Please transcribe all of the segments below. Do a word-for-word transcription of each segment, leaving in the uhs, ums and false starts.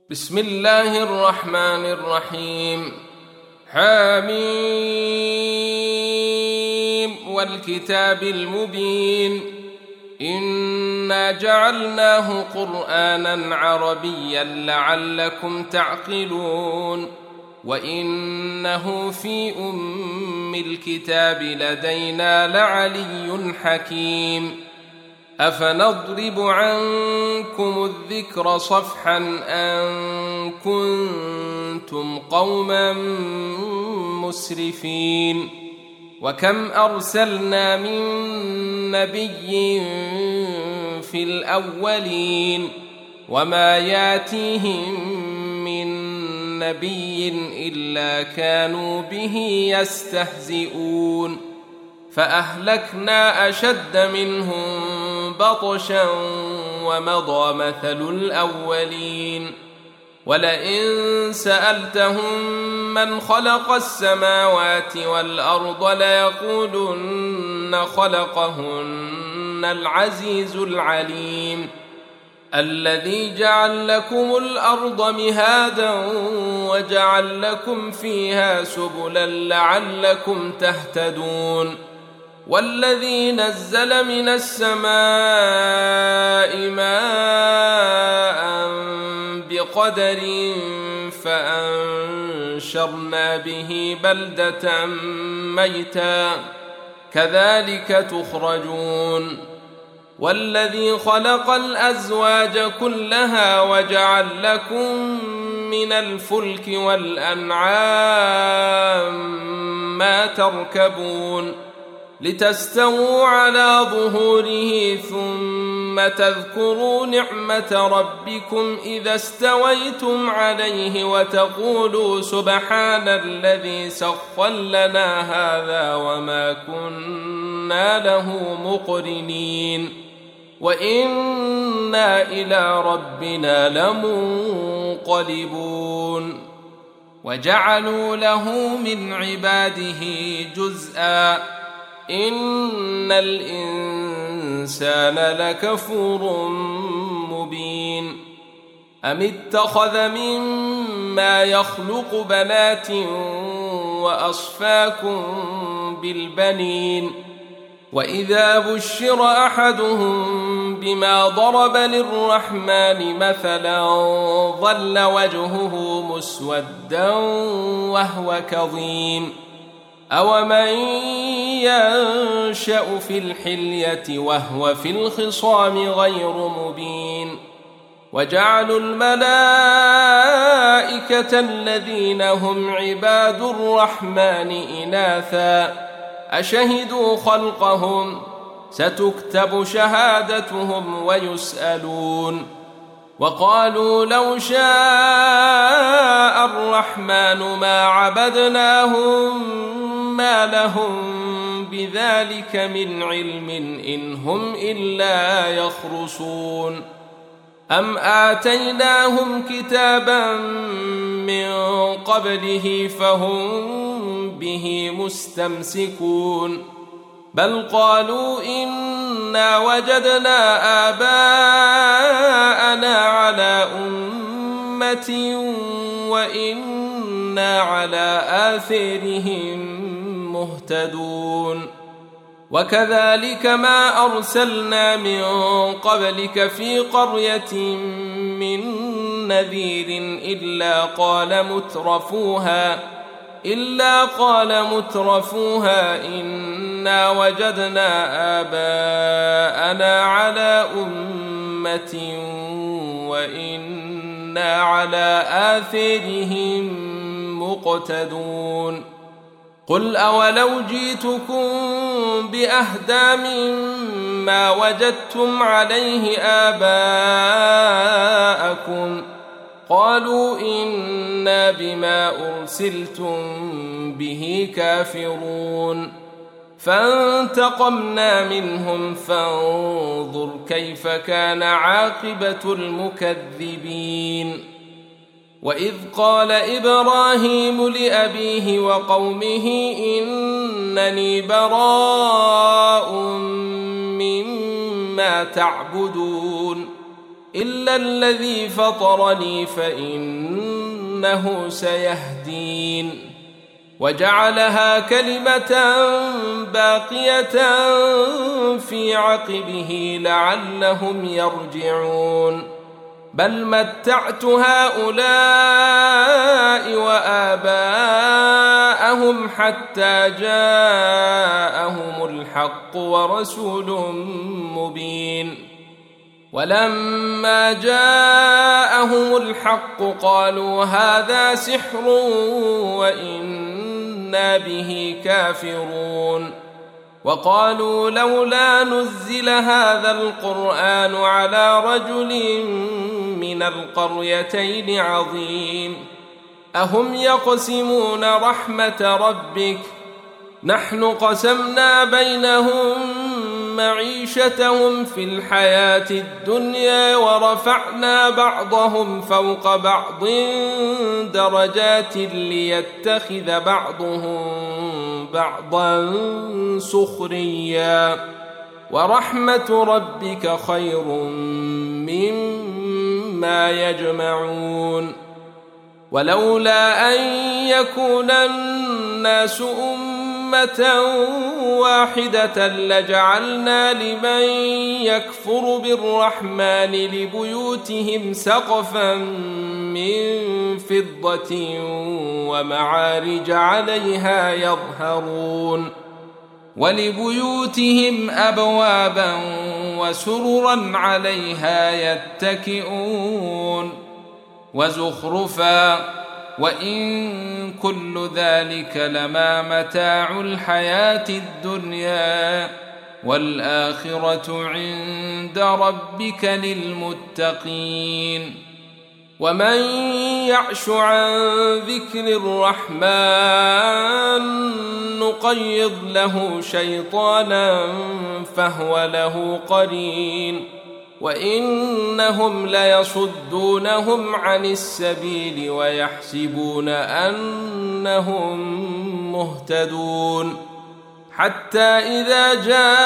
بسم الله الرحمن الرحيم. حميم والكتاب المبين إنا جعلناه قرآنا عربيا لعلكم تعقلون وإنه في أم الكتاب لدينا لعلي حكيم. أفنضرب عنكم الذكر صفحا أن كنتم قوما مسرفين. وكم أرسلنا من نبي في الأولين وما ياتيهم من نبي إلا كانوا به يستهزئون فأهلكنا أشد منهم بطشا ومضى مثل الأولين. ولئن سألتهم من خلق السماوات والأرض ليقولن خلقهن العزيز العليم الذي جعل لكم الأرض مهادا وجعل لكم فيها سبلا لعلكم تهتدون والذي نزل من السماء ماء بقدر فأنشرنا به بلدة ميتا كذلك تخرجون والذي خلق الأزواج كلها وجعل لكم من الفلك والأنعام ما تركبون لتستووا على ظهوره ثم تذكروا نعمة ربكم إذا استويتم عليه وتقولوا سبحان الذي سخر لنا هذا وما كنا له مقرنين وإنا إلى ربنا لمنقلبون. وجعلوا له من عباده جزءا إن الإنسان لكفور مبين. أم اتخذ مما يخلق بنات وأصفاكم بالبنين وإذا بشر أحدهم بما ضرب للرحمن مثلا ظل وجهه مسودا وهو كظيم أومن ينشأ في الحلية وهو في الخصام غير مبين. وجعلوا الملائكة الذين هم عباد الرحمن إناثا أشهدوا خلقهم ستكتب شهادتهم ويسألون. وقالوا لو شاء الرحمن ما عبدناهم ما لهم بذلك من علم إن هم إلا يخرصون. أم آتيناهم كتابا من قبله فهم به مستمسكون بل قالوا إنا وجدنا آباءنا على أمة وإنا على آثارهم مهتدون. وكذلك ما أرسلنا من قبلك في قرية من نذير إلا قال مترفوها إلا قال مترفوها إنا وجدنا آباءنا على أمة وإنا على آثارهم مقتدون. قل أولو جئتكم بأهدى مما وجدتم عليه آباءكم قالوا إنا بما أرسلتم به كافرون فانتقمنا منهم فانظر كيف كان عاقبة المكذبين. وإذ قال إبراهيم لأبيه وقومه إنني براء مما تعبدون إلا الذي فطرني فإنه سيهدين وجعلها كلمة باقية في عقبه لعلهم يرجعون بل متعت هؤلاء وآباءهم حتى جاءهم الحق ورسول مبين ولما جاءهم الحق قالوا هذا سحر وإنا به كافرون وقالوا لولا نزل هذا القرآن على رجل من القريتين عظيم أهم يقسمون رحمة ربك نحن قسمنا بينهم معيشتهم في الحياة الدنيا ورفعنا بعضهم فوق بعض درجات ليتخذ بعضهم بعضا سخريا ورحمة ربك خير مما يجمعون ولولا أن يكون الناس أمة واحدة لجعلنا لمن يكفر بالرحمن لبيوتهم سقفا من فضة ومعارج عليها يظهرون ولبيوتهم أبوابا وسررا عليها يتكئون وزخرفا وإن كل ذلك لما متاع الحياة الدنيا والآخرة عند ربك للمتقين ومن يعش عن ذكر الرحمن نقيض له شيطانا فهو له قرين وإنهم ليصدونهم عن السبيل ويحسبون أنهم مهتدون حتى إذا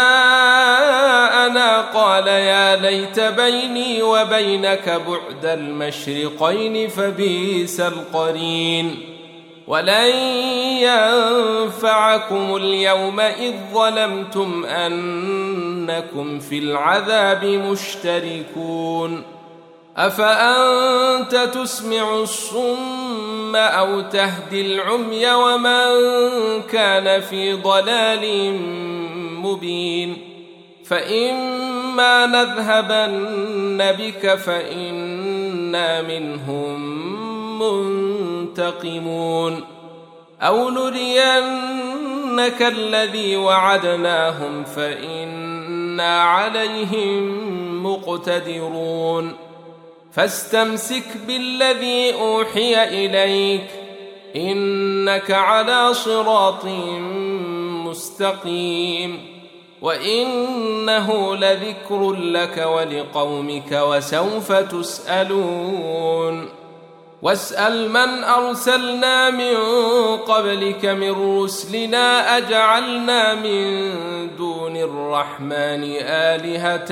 جاءنا قال يا ليت بيني وبينك بعد المشرقين فبئس القرين ولن ينفعكم اليوم إذ ظلمتم أنكم في العذاب مشتركون أفأنت تسمع الصم أو تهدي العمي ومن كان في ضلال مبين فإما نذهبن بك فإنا منهم منتقمون أو نرينك الذي وعدناهم فإنا عليهم مقتدرون فاستمسك بالذي أوحي إليك إنك على صراط مستقيم وإنه لذكر لك ولقومك وسوف تسألون واسأل من أرسلنا من قبلك من رسلنا أجعلنا من دون الرحمن آلهة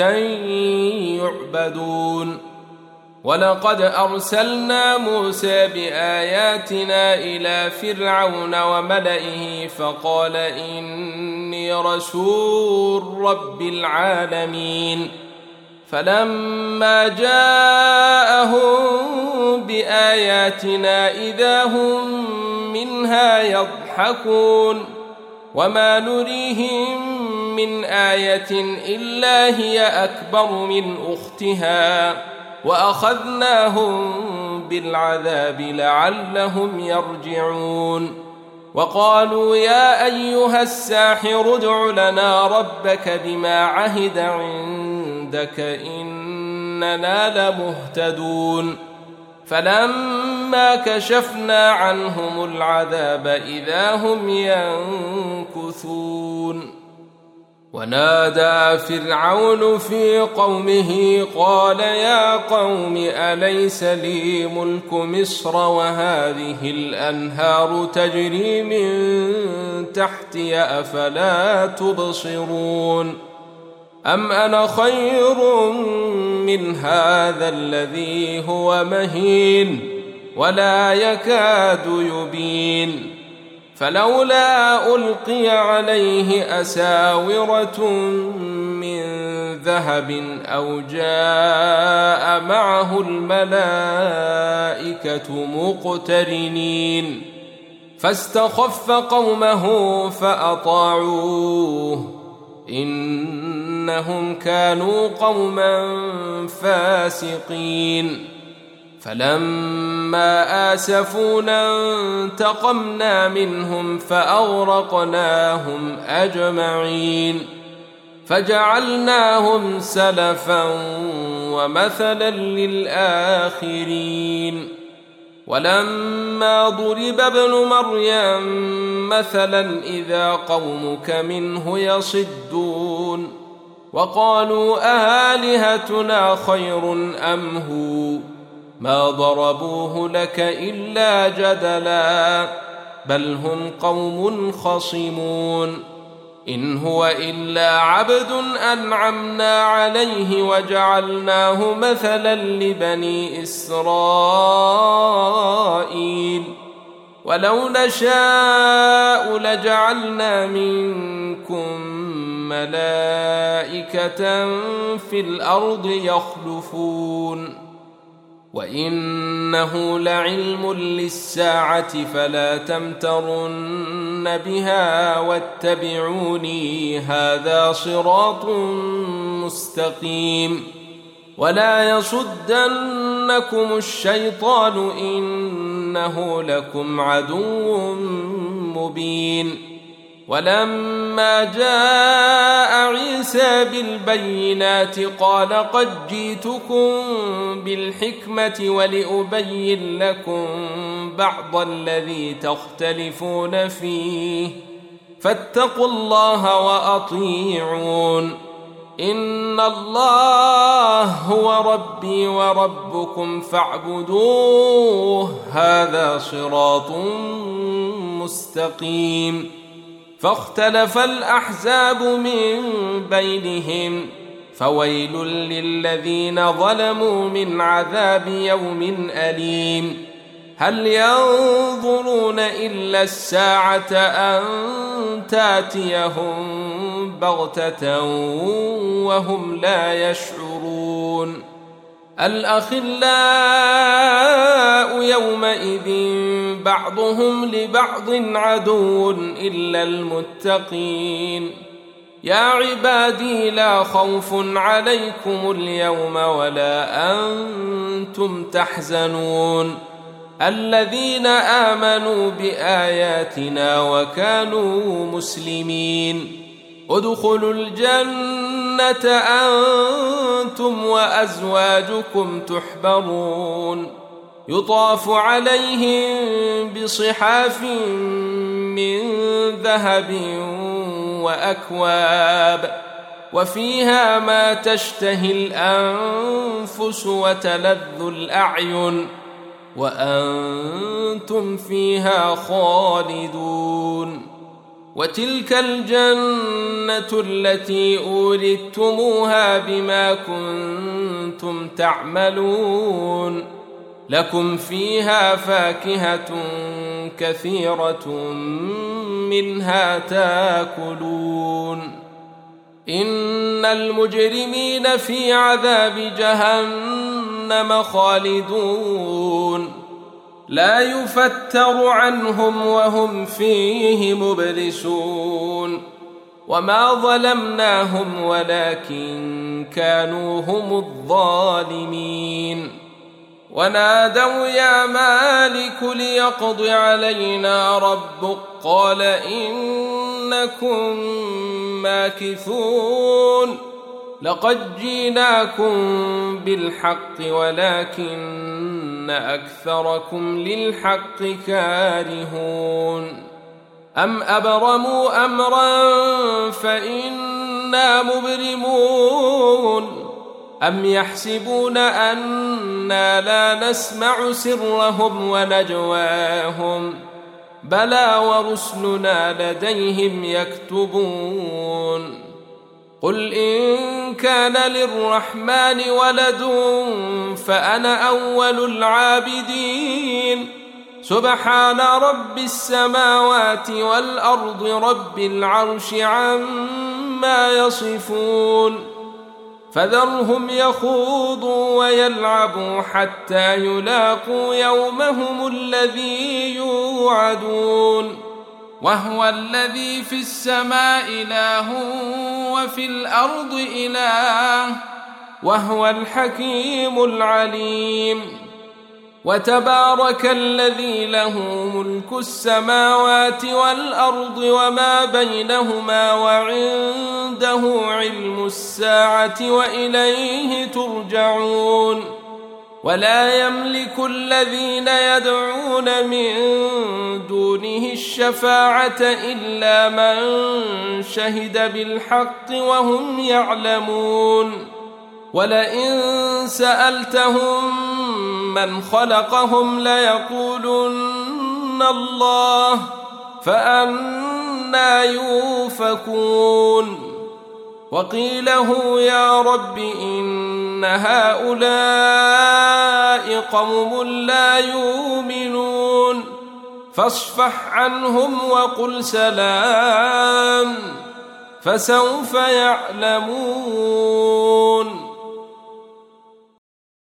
يعبدون ولقد أرسلنا موسى بآياتنا إلى فرعون وملئه فقال إني رسول رب العالمين فلما جاءهم بآياتنا إذا هم منها يضحكون وما نريهم من آية إلا هي أكبر من أختها وأخذناهم بالعذاب لعلهم يرجعون وقالوا يا أيها الساحر ادع لنا ربك بما عهد عندك إننا لمهتدون فلما كشفنا عنهم العذاب إذا هم ينكثون ونادى فرعون في قومه قال يا قوم أليس لي ملك مصر وهذه الأنهار تجري من تحتي أفلا تبصرون أم أنا خير من هذا الذي هو مهين ولا يكاد يبين فلولا ألقي عليه أساورة من ذهب أو جاء معه الملائكة مقترنين فاستخف قومه فأطاعوه إنهم كانوا قوما فاسقين فلما آسفونا انتقمنا منهم فأغرقناهم أجمعين فجعلناهم سلفا ومثلا للآخرين ولما ضرب ابن مريم مثلا إذا قومك منه يصدون وقالوا أآلهتنا خير أم هو ما ضربوه لك إلا جدلا بل هم قوم خصمون إن هو إلا عبد أنعمنا عليه وجعلناه مثلا لبني إسرائيل ولو نشاء لجعلنا منكم ملائكة في الأرض يخلفون وإنه لعلم للساعة فلا تمترن بها واتبعوني هذا صراط مستقيم ولا يصدنكم الشيطان إنه لكم عدو مبين ولما جاء عيسى بالبينات قال قد جئتكم بالحكمة ولأبين لكم بعض الذي تختلفون فيه فاتقوا الله وأطيعون إن الله هو ربي وربكم فاعبدوه هذا صراط مستقيم فاختلف الأحزاب من بينهم فويل للذين ظلموا من عذاب يوم أليم هل ينظرون إلا الساعة أن تاتيهم بغتة وهم لا يشعرون الأخلاء يومئذ بعضهم لبعض عدو إلا المتقين يا عبادي لا خوف عليكم اليوم ولا أنتم تحزنون الذين آمنوا بآياتنا وكانوا مسلمين ادخلوا الجنة أنتم وأزواجكم تحبرون يطاف عليهم بصحاف من ذهب وأكواب وفيها ما تشتهي الأنفس وتلذ الأعين وأنتم فيها خالدون وتلك الجنة التي أورثتموها بما كنتم تعملون لكم فيها فاكهة كثيرة منها تاكلون إن المجرمين في عذاب جهنم خالدون لا يفتر عنهم وهم فيه مبلسون وما ظلمناهم ولكن كانوا هم الظالمين ونادوا يا مالك ليقض علينا ربك قال إنكم ماكثون لقد جئناكم بالحق ولكن أكثركم للحق كارهون أم أبرموا أمرا فإنا مبرمون أم يحسبون أنا لا نسمع سرهم ونجواهم بلى ورسلنا لديهم يكتبون قل إن كان للرحمن ولد فأنا أول العابدين سبحان رب السماوات والأرض رب العرش عما يصفون فذرهم يخوضوا ويلعبوا حتى يلاقوا يومهم الذي يوعدون وهو الذي في السماء إله وفي الأرض إله وهو الحكيم العليم وتبارك الذي له ملك السماوات والأرض وما بينهما وعنده علم الساعة وإليه ترجعون ولا يملك الذين يدعون من دونه الشفاعة إلا من شهد بالحق وهم يعلمون ولئن سألتهم من خلقهم ليقولن الله فأنى يؤفكون وقيله يا رب إن هؤلاء قوم لا يؤمنون فاصفح عنهم وقل سلام فسوف يعلمون